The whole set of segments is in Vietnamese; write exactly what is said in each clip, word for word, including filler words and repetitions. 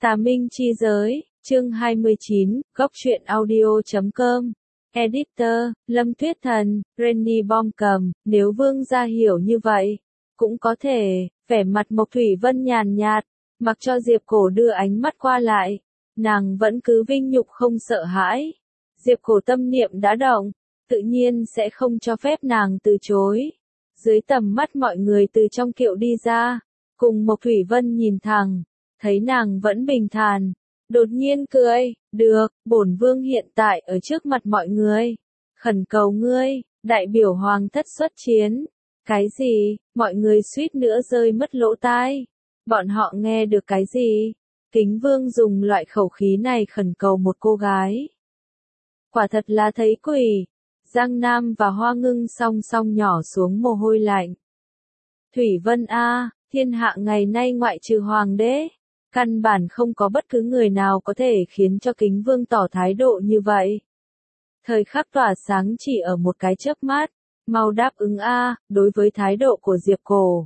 Tà Minh Chi Giới, chương hai mươi chín, góc truyện audio chấm com. Editor, Lâm Tuyết Thần, Renny Bom cầm, nếu vương gia hiểu như vậy, cũng có thể, vẻ mặt Mộc Thủy Vân nhàn nhạt, mặc cho Diệp Cổ đưa ánh mắt qua lại, nàng vẫn cứ vinh nhục không sợ hãi. Diệp Cổ tâm niệm đã động, tự nhiên sẽ không cho phép nàng từ chối. Dưới tầm mắt mọi người từ trong kiệu đi ra, cùng Mộc Thủy Vân nhìn thẳng, thấy nàng vẫn bình thản, đột nhiên cười, được, bổn vương hiện tại ở trước mặt mọi người, khẩn cầu ngươi, đại biểu hoàng thất xuất chiến. Cái gì? Mọi người suýt nữa rơi mất lỗ tai. Bọn họ nghe được cái gì? Kính vương dùng loại khẩu khí này khẩn cầu một cô gái. Quả thật là thấy quỷ. Giang Nam và Hoa Ngưng song song nhỏ xuống mồ hôi lạnh. Thủy Vân a, thiên hạ ngày nay ngoại trừ hoàng đế, căn bản không có bất cứ người nào có thể khiến cho kính vương tỏ thái độ như vậy. Thời khắc tỏa sáng chỉ ở một cái chớp mắt, mau đáp ứng a, đối với thái độ của Diệp Cổ.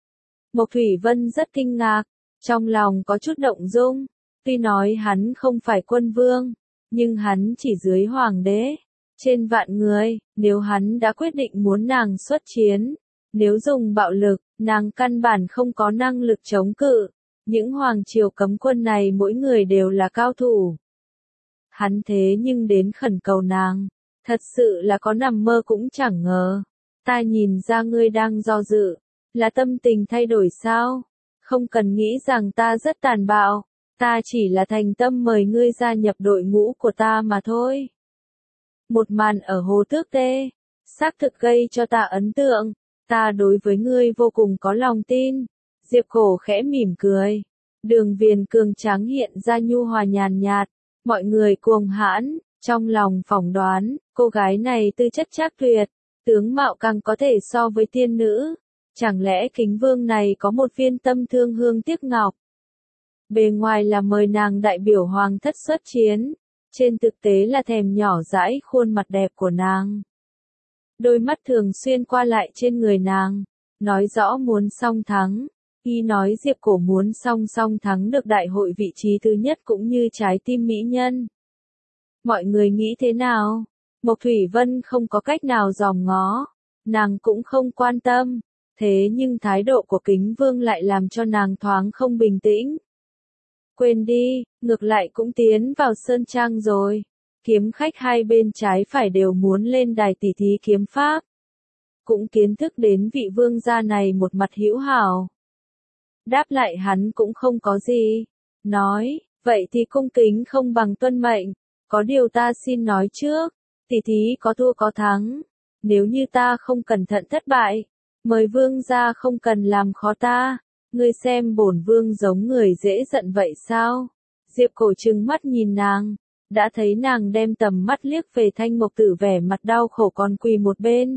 Mộc Thủy Vân rất kinh ngạc, trong lòng có chút động dung, tuy nói hắn không phải quân vương, nhưng hắn chỉ dưới hoàng đế, trên vạn người, nếu hắn đã quyết định muốn nàng xuất chiến, nếu dùng bạo lực, nàng căn bản không có năng lực chống cự. Những hoàng triều cấm quân này mỗi người đều là cao thủ. Hắn thế nhưng đến khẩn cầu nàng, thật sự là có nằm mơ cũng chẳng ngờ. Ta nhìn ra ngươi đang do dự, là tâm tình thay đổi sao? Không cần nghĩ rằng ta rất tàn bạo, ta chỉ là thành tâm mời ngươi gia nhập đội ngũ của ta mà thôi. Một màn ở Hồ Tước Tê, xác thực gây cho ta ấn tượng, ta đối với ngươi vô cùng có lòng tin. Diệp Cổ khẽ mỉm cười, đường viền cường tráng hiện ra nhu hòa nhàn nhạt, mọi người cuồng hãn, trong lòng phỏng đoán, cô gái này tư chất trác tuyệt, tướng mạo càng có thể so với tiên nữ, chẳng lẽ kính vương này có một viên tâm thương hương tiếc ngọc. Bề ngoài là mời nàng đại biểu hoàng thất xuất chiến, trên thực tế là thèm nhỏ dãi khuôn mặt đẹp của nàng. Đôi mắt thường xuyên qua lại trên người nàng, nói rõ muốn song thắng. Y nói Diệp Cổ muốn song song thắng được đại hội vị trí thứ nhất cũng như trái tim mỹ nhân. Mọi người nghĩ thế nào? Mộc Thủy Vân không có cách nào dòm ngó, nàng cũng không quan tâm, thế nhưng thái độ của kính vương lại làm cho nàng thoáng không bình tĩnh. Quên đi, ngược lại cũng tiến vào sơn trang rồi, kiếm khách hai bên trái phải đều muốn lên đài tỉ thí kiếm pháp. Cũng kiến thức đến vị vương gia này một mặt hữu hảo. Đáp lại hắn cũng không có gì. Nói, vậy thì cung kính không bằng tuân mệnh. Có điều ta xin nói trước, tỉ thí có thua có thắng. Nếu như ta không cẩn thận thất bại, mời vương gia không cần làm khó ta. Ngươi xem bổn vương giống người dễ giận vậy sao? Diệp Cổ trừng mắt nhìn nàng, đã thấy nàng đem tầm mắt liếc về Thanh Mộc Tử vẻ mặt đau khổ còn quỳ một bên.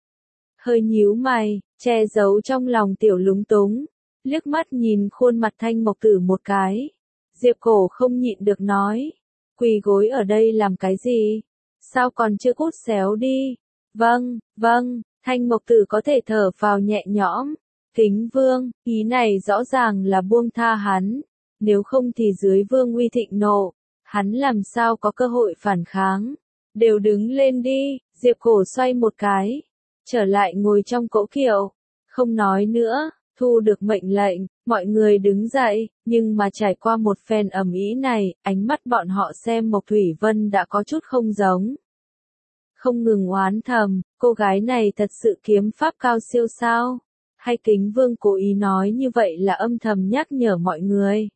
Hơi nhíu mày, che giấu trong lòng tiểu lúng túng. Liếc mắt nhìn khuôn mặt Thanh Mộc Tử một cái. Diệp Cổ không nhịn được nói. Quỳ gối ở đây làm cái gì? Sao còn chưa cút xéo đi? Vâng, vâng, Thanh Mộc Tử có thể thở phào nhẹ nhõm. Kính vương, ý này rõ ràng là buông tha hắn. Nếu không thì dưới vương uy thịnh nộ, hắn làm sao có cơ hội phản kháng. Đều đứng lên đi, Diệp Cổ xoay một cái. Trở lại ngồi trong cỗ kiệu. Không nói nữa. Thu được mệnh lệnh, mọi người đứng dậy, nhưng mà trải qua một phen ầm ĩ này, ánh mắt bọn họ xem Mộc Thủy Vân đã có chút không giống. Không ngừng oán thầm, cô gái này thật sự kiếm pháp cao siêu sao? Hay kính vương cố ý nói như vậy là âm thầm nhắc nhở mọi người?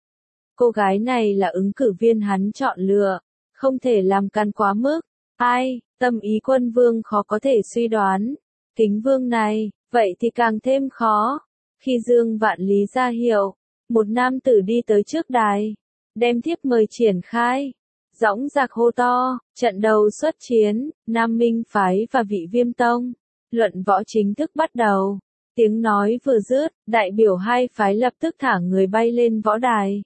Cô gái này là ứng cử viên hắn chọn lựa, không thể làm can quá mức. Ai, tâm ý quân vương khó có thể suy đoán. Kính vương này, vậy thì càng thêm khó. Khi Dương Vạn Lý ra hiệu, một nam tử đi tới trước đài, đem thiếp mời triển khai, dõng dạc hô to, trận đầu xuất chiến, Nam Minh phái và Vị Viêm tông, luận võ chính thức bắt đầu. Tiếng nói vừa dứt, đại biểu hai phái lập tức thả người bay lên võ đài.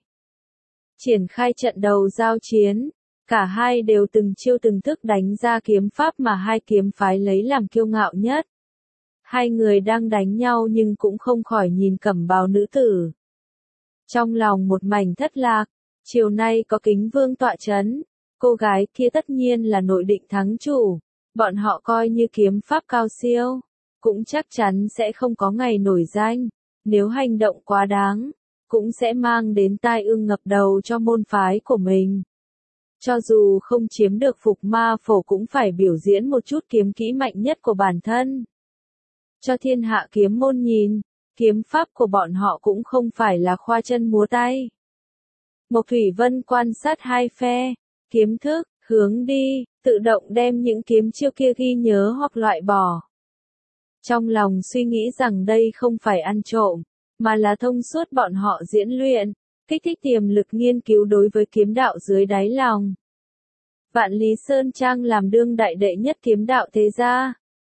Triển khai trận đầu giao chiến, cả hai đều từng chiêu từng thức đánh ra kiếm pháp mà hai kiếm phái lấy làm kiêu ngạo nhất. Hai người đang đánh nhau nhưng cũng không khỏi nhìn cẩm bào nữ tử. Trong lòng một mảnh thất lạc, chiều nay có Kính Vương tọa chấn, cô gái kia tất nhiên là nội định thắng chủ, bọn họ coi như kiếm pháp cao siêu, cũng chắc chắn sẽ không có ngày nổi danh, nếu hành động quá đáng, cũng sẽ mang đến tai ương ngập đầu cho môn phái của mình. Cho dù không chiếm được phục ma phổ cũng phải biểu diễn một chút kiếm kỹ mạnh nhất của bản thân. Cho thiên hạ kiếm môn nhìn, kiếm pháp của bọn họ cũng không phải là khoa chân múa tay. Mộc Thủy Vân quan sát hai phe, kiếm thức, hướng đi, tự động đem những kiếm chiêu kia ghi nhớ hoặc loại bỏ. Trong lòng suy nghĩ rằng đây không phải ăn trộm, mà là thông suốt bọn họ diễn luyện, kích thích tiềm lực nghiên cứu đối với kiếm đạo dưới đáy lòng. Vạn Lý Sơn Trang làm đương đại đệ nhất kiếm đạo thế gia.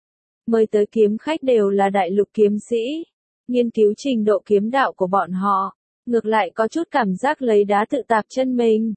Mời tới kiếm khách đều là đại lục kiếm sĩ, nghiên cứu trình độ kiếm đạo của bọn họ, ngược lại có chút cảm giác lấy đá tự tạp chân mình.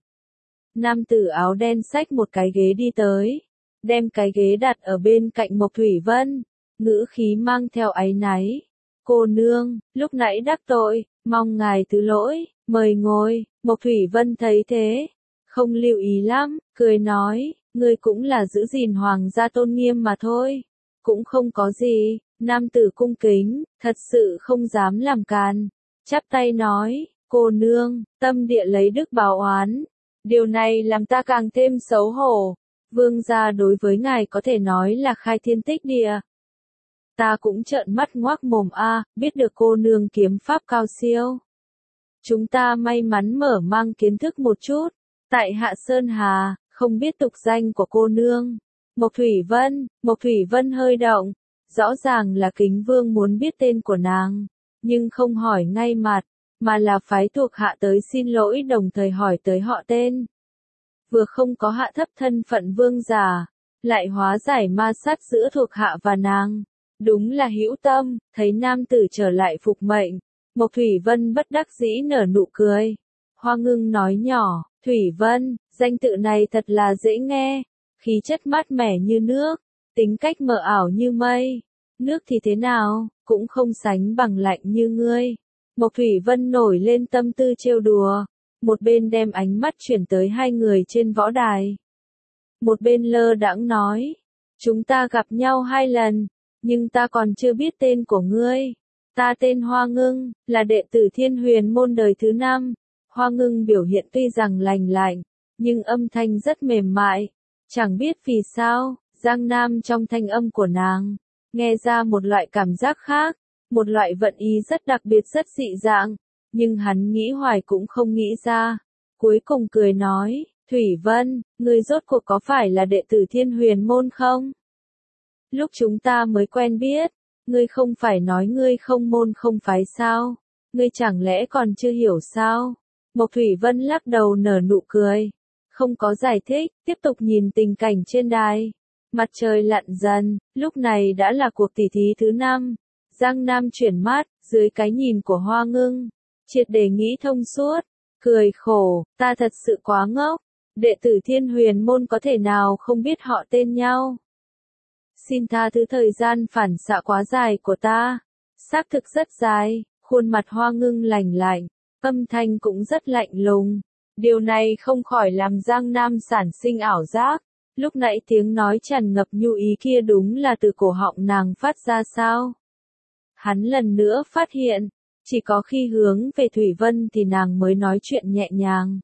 Nam tử áo đen xách một cái ghế đi tới, đem cái ghế đặt ở bên cạnh Mộc Thủy Vân, ngữ khí mang theo áy náy. Cô nương, lúc nãy đắc tội, mong ngài thứ lỗi, mời ngồi. Mộc Thủy Vân thấy thế, không lưu ý lắm, cười nói, ngươi cũng là giữ gìn hoàng gia tôn nghiêm mà thôi, cũng không có gì. Nam tử cung kính, thật sự không dám làm càn, chắp tay nói, cô nương, tâm địa lấy đức báo oán, điều này làm ta càng thêm xấu hổ. Vương gia đối với ngài có thể nói là khai thiên tích địa. Ta cũng trợn mắt ngoác mồm a, biết được cô nương kiếm pháp cao siêu. Chúng ta may mắn mở mang kiến thức một chút, tại Hạ Sơn Hà, không biết tục danh của cô nương. Mộc Thủy Vân, Mộc Thủy Vân hơi động, rõ ràng là Kính Vương muốn biết tên của nàng, nhưng không hỏi ngay mặt, mà là phái thuộc hạ tới xin lỗi đồng thời hỏi tới họ tên. Vừa không có hạ thấp thân phận vương giả, lại hóa giải ma sát giữa thuộc hạ và nàng. Đúng là hữu tâm, thấy nam tử trở lại phục mệnh. Mộc Thủy Vân bất đắc dĩ nở nụ cười. Hoa Ngưng nói nhỏ, Thủy Vân, danh tự này thật là dễ nghe, khí chất mát mẻ như nước, tính cách mờ ảo như mây. Nước thì thế nào, cũng không sánh bằng lạnh như ngươi. Mộc Thủy Vân nổi lên tâm tư trêu đùa, một bên đem ánh mắt chuyển tới hai người trên võ đài. Một bên lơ đãng nói, chúng ta gặp nhau hai lần, nhưng ta còn chưa biết tên của ngươi. Ta tên Hoa Ngưng, là đệ tử Thiên Huyền môn đời thứ năm. Hoa Ngưng biểu hiện tuy rằng lành lạnh, nhưng âm thanh rất mềm mại. Chẳng biết vì sao, Giang Nam trong thanh âm của nàng, nghe ra một loại cảm giác khác, một loại vận ý rất đặc biệt rất dị dạng, nhưng hắn nghĩ hoài cũng không nghĩ ra. Cuối cùng cười nói, Thủy Vân, ngươi rốt cuộc có phải là đệ tử Thiên Huyền môn không? Lúc chúng ta mới quen biết, ngươi không phải nói ngươi không môn không phái sao? Ngươi chẳng lẽ còn chưa hiểu sao? Mộc Thủy Vân lắc đầu nở nụ cười, không có giải thích, tiếp tục nhìn tình cảnh trên đài. Mặt trời lặn dần, lúc này đã là cuộc tỉ thí thứ năm. Giang Nam chuyển mắt, dưới cái nhìn của Hoa Ngưng, triệt để nghĩ thông suốt, cười khổ, ta thật sự quá ngốc, đệ tử Thiên Huyền môn có thể nào không biết họ tên nhau. Xin tha thứ thời gian phản xạ quá dài của ta, xác thực rất dài, khuôn mặt Hoa Ngưng lạnh lạnh, âm thanh cũng rất lạnh lùng. Điều này không khỏi làm Giang Nam sản sinh ảo giác, lúc nãy tiếng nói tràn ngập nhu ý kia đúng là từ cổ họng nàng phát ra sao? Hắn lần nữa phát hiện, chỉ có khi hướng về Thủy Vân thì nàng mới nói chuyện nhẹ nhàng.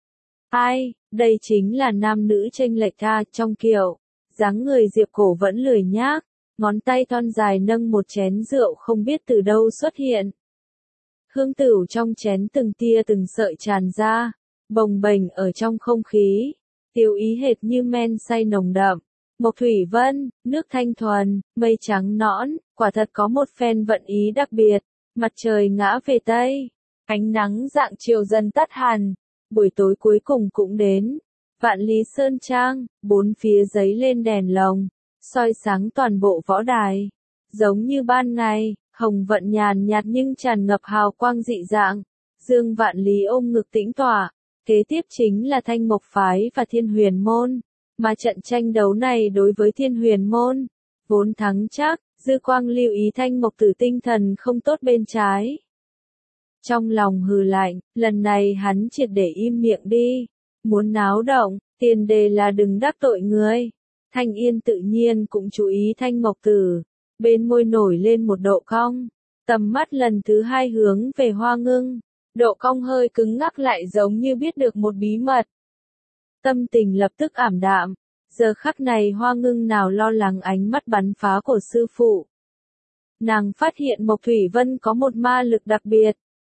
Ai, đây chính là nam nữ chênh lệch tha trong kiểu, dáng người Diệp Cổ vẫn lười nhác, ngón tay thon dài nâng một chén rượu không biết từ đâu xuất hiện. Hương tửu trong chén từng tia từng sợi tràn ra, bồng bềnh ở trong không khí, tiêu ý hệt như men say nồng đậm. Mộc Thủy Vân, nước thanh thuần, mây trắng nõn, quả thật có một phen vận ý đặc biệt. Mặt trời ngã về Tây, ánh nắng dạng chiều dần tắt hẳn, buổi tối cuối cùng cũng đến. Vạn Lý Sơn Trang, bốn phía giấy lên đèn lồng, soi sáng toàn bộ võ đài. Giống như ban ngày, hồng vận nhàn nhạt nhưng tràn ngập hào quang dị dạng. Dương Vạn Lý ôm ngực tĩnh tọa, kế tiếp chính là Thanh Mộc Phái và Thiên Huyền môn. Mà trận tranh đấu này đối với Thiên Huyền môn, vốn thắng chắc, Dư Quang lưu ý Thanh Mộc Tử tinh thần không tốt bên trái. Trong lòng hừ lạnh, lần này hắn triệt để im miệng đi. Muốn náo động, tiền đề là đừng đắc tội người. Thanh Yên tự nhiên cũng chú ý Thanh Mộc Tử. Bên môi nổi lên một độ cong. Tầm mắt lần thứ hai hướng về Hoa Ngưng. Độ cong hơi cứng ngắc lại giống như biết được một bí mật. Tâm tình lập tức ảm đạm. Giờ khắc này Hoa Ngưng nào lo lắng ánh mắt bắn phá của sư phụ. Nàng phát hiện Mộc Thủy Vân có một ma lực đặc biệt.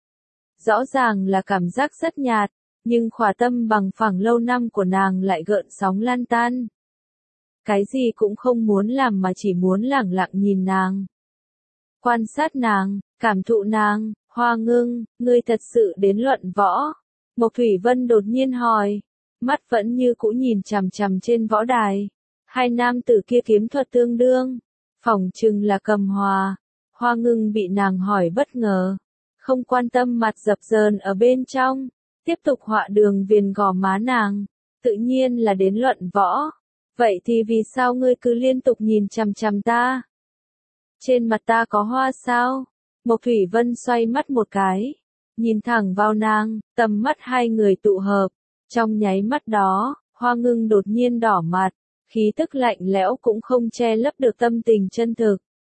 Rõ ràng là cảm giác rất nhạt, nhưng khỏa tâm bằng phẳng lâu năm của nàng lại gợn sóng lan tan. Cái gì cũng không muốn làm mà chỉ muốn lẳng lặng nhìn nàng. Quan sát nàng, cảm thụ nàng. Hoa Ngưng, ngươi thật sự đến luận võ. Mộc Thủy Vân đột nhiên hỏi. Mắt vẫn như cũ nhìn chằm chằm trên võ đài. Hai nam tử kia kiếm thuật tương đương. Phỏng chừng là Cầm Hòa. Hoa Ngưng bị nàng hỏi bất ngờ. Không quan tâm mặt dập dờn ở bên trong. Tiếp tục họa đường viền gò má nàng. Tự nhiên là đến luận võ. Vậy thì vì sao ngươi cứ liên tục nhìn chằm chằm ta? Trên mặt ta có hoa sao? Mộc Thủy Vân xoay mắt một cái. Nhìn thẳng vào nàng, tầm mắt hai người tụ hợp. Trong nháy mắt đó, Hoa Ngưng đột nhiên đỏ mặt. Khí tức lạnh lẽo cũng không che lấp được tâm tình chân thực.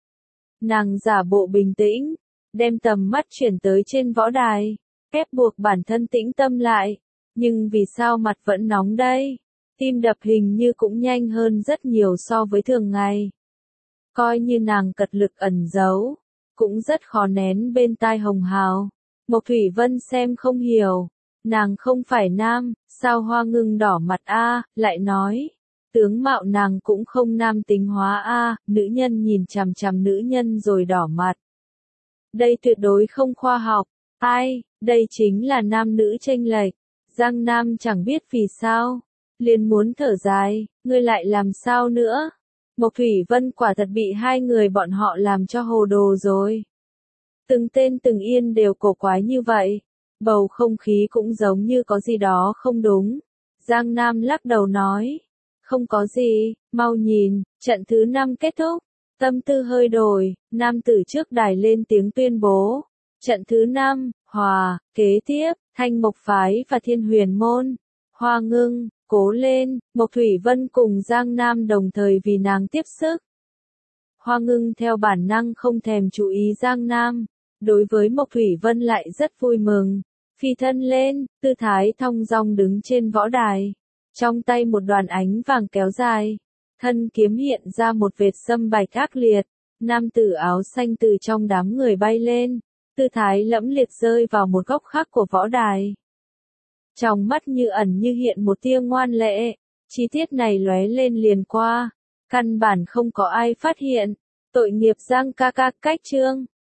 Nàng giả bộ bình tĩnh. Đem tầm mắt chuyển tới trên võ đài. Ép buộc bản thân tĩnh tâm lại. Nhưng vì sao mặt vẫn nóng đây? Tim đập hình như cũng nhanh hơn rất nhiều so với thường ngày. Coi như nàng cật lực ẩn giấu. Cũng rất khó nén bên tai hồng hào. Mộc Thủy Vân xem không hiểu. Nàng không phải nam, sao Hoa Ngưng đỏ mặt a? Lại nói. Tướng mạo nàng cũng không nam tính hóa a, nữ nhân nhìn chằm chằm nữ nhân rồi đỏ mặt. Đây tuyệt đối không khoa học. Ai, đây chính là nam nữ chênh lệch. Giang Nam chẳng biết vì sao. Liền muốn thở dài, ngươi lại làm sao nữa? Mộc Thủy Vân quả thật bị hai người bọn họ làm cho hồ đồ rồi. Từng tên từng yên đều cổ quái như vậy. Bầu không khí cũng giống như có gì đó không đúng. Giang Nam lắc đầu nói. Không có gì, mau nhìn, trận thứ năm kết thúc. Tâm tư hơi đổi, nam tử trước đài lên tiếng tuyên bố. Trận thứ năm, hòa, kế tiếp, Thanh Mộc Phái và Thiên Huyền Môn. Hoa Ngưng, cố lên, Mộc Thủy Vân cùng Giang Nam đồng thời vì nàng tiếp sức. Hoa Ngưng theo bản năng không thèm chú ý Giang Nam. Đối với Mộc Thủy Vân lại rất vui mừng. Phi thân lên, tư thái thong dong đứng trên võ đài. Trong tay một đoàn ánh vàng kéo dài. Thân kiếm hiện ra một vệt sâm bạch ác liệt. Nam tử áo xanh từ trong đám người bay lên. Tư thái lẫm liệt rơi vào một góc khác của võ đài. Trong mắt như ẩn như hiện một tia ngoan lệ. Chi tiết này lóe lên liền qua. Căn bản không có ai phát hiện. Tội nghiệp Giang ca ca cách chương.